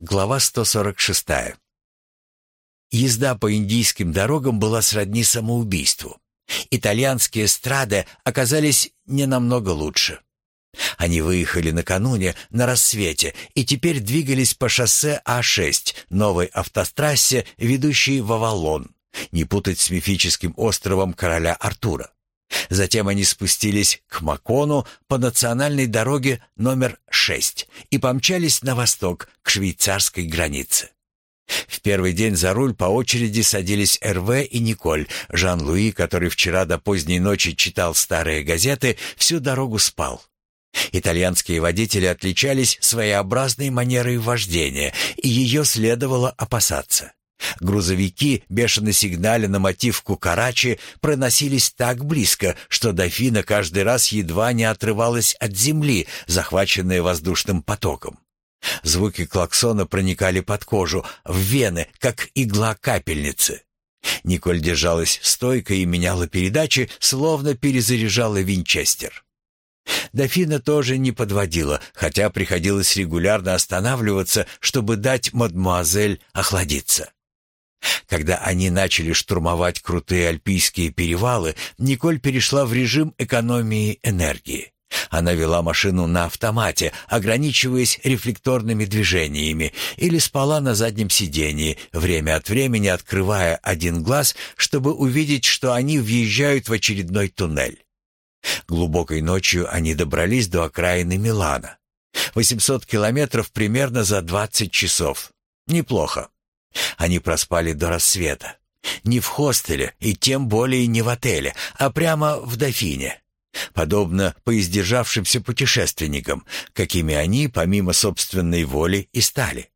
Глава 146. Езда по индийским дорогам была сродни самоубийству. Итальянские страды оказались не намного лучше. Они выехали накануне на рассвете и теперь двигались по шоссе А6, новой автотрассе, ведущей в Авалон, не путать с мифическим островом короля Артура. Затем они спустились к Макону по национальной дороге номер 6 и помчались на восток, к швейцарской границе. В первый день за руль по очереди садились Эрве и Николь. Жан-Луи, который вчера до поздней ночи читал старые газеты, всю дорогу спал. Итальянские водители отличались своеобразной манерой вождения, и ее следовало опасаться. Грузовики, бешено сигналя на мотив Кукарачи, проносились так близко, что дофина каждый раз едва не отрывалась от земли, захваченная воздушным потоком. Звуки клаксона проникали под кожу, в вены, как игла капельницы. Николь держалась стойко и меняла передачи, словно перезаряжала винчестер. Дофина тоже не подводила, хотя приходилось регулярно останавливаться, чтобы дать мадемуазель охладиться. Когда они начали штурмовать крутые альпийские перевалы, Николь перешла в режим экономии энергии. Она вела машину на автомате, ограничиваясь рефлекторными движениями, или спала на заднем сидении, время от времени открывая один глаз, чтобы увидеть, что они въезжают в очередной туннель. Глубокой ночью они добрались до окраины Милана. 800 километров примерно за 20 часов. Неплохо. Они проспали до рассвета. Не в хостеле и тем более не в отеле, а прямо в Дофине. Подобно поиздержавшимся путешественникам, какими они, помимо собственной воли, и стали.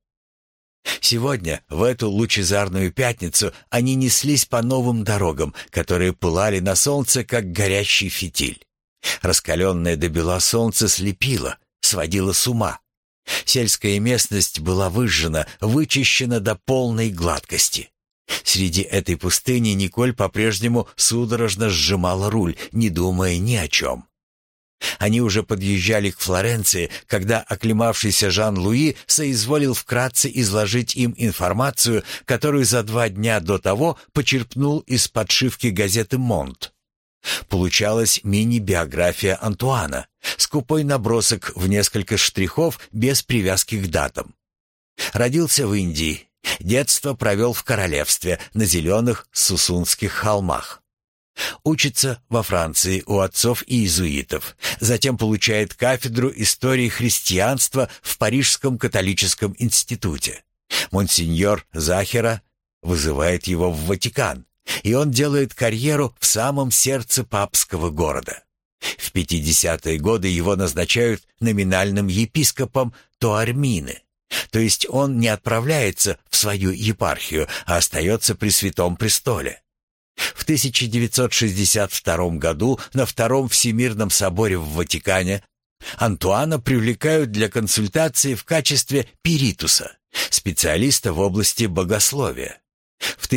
Сегодня, в эту лучезарную пятницу, они неслись по новым дорогам, которые пылали на солнце, как горящий фитиль. Раскаленное до бела солнце слепило, сводило с ума. Сельская местность была выжжена, вычищена до полной гладкости. Среди этой пустыни Николь по-прежнему судорожно сжимала руль, не думая ни о чем. Они уже подъезжали к Флоренции, когда оклемавшийся Жан-Луи соизволил вкратце изложить им информацию, которую за 2 дня до того почерпнул из подшивки газеты «Монт». Получалась мини-биография Антуана, скупой набросок в несколько штрихов без привязки к датам. Родился в Индии, детство провел в королевстве на зеленых Сусунских холмах. Учится во Франции у отцов иезуитов, затем получает кафедру истории христианства в Парижском католическом институте. Монсеньор Захера вызывает его в Ватикан, и он делает карьеру в самом сердце папского города. В 50-е годы его назначают номинальным епископом Туармины, то есть он не отправляется в свою епархию, а остается при Святом Престоле. В 1962 году на Втором Всемирном соборе в Ватикане Антуана привлекают для консультации в качестве перитуса, специалиста в области богословия. В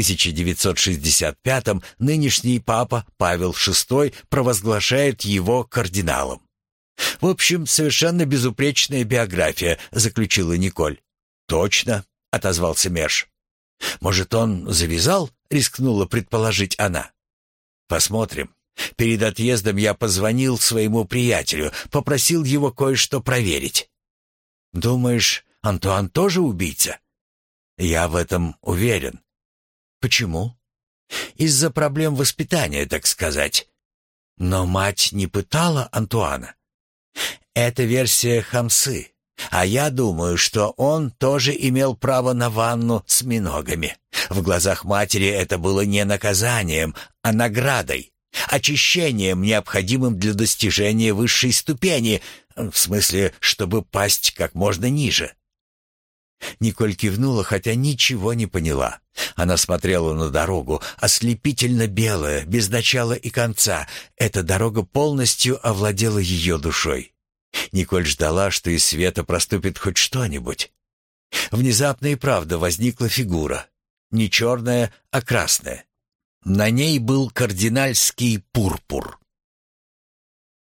1965-м нынешний папа Павел VI провозглашает его кардиналом. «В общем, совершенно безупречная биография», — заключила Николь. «Точно», — отозвался Мерш. «Может, он завязал?» — рискнула предположить она. «Посмотрим. Перед отъездом я позвонил своему приятелю, попросил его кое-что проверить». «Думаешь, Антуан тоже убийца?» «Я в этом уверен». «Почему?» «Из-за проблем воспитания, так сказать». «Но мать не пытала Антуана?» «Это версия Хамсы. А я думаю, что он тоже имел право на ванну с миногами. В глазах матери это было не наказанием, а наградой, очищением, необходимым для достижения высшей ступени, в смысле, чтобы пасть как можно ниже». Николь кивнула, хотя ничего не поняла. Она смотрела на дорогу, ослепительно белая, без начала и конца. Эта дорога полностью овладела ее душой. Николь ждала, что из света проступит хоть что-нибудь. Внезапно и правда возникла фигура. Не черная, а красная. На ней был кардинальский пурпур.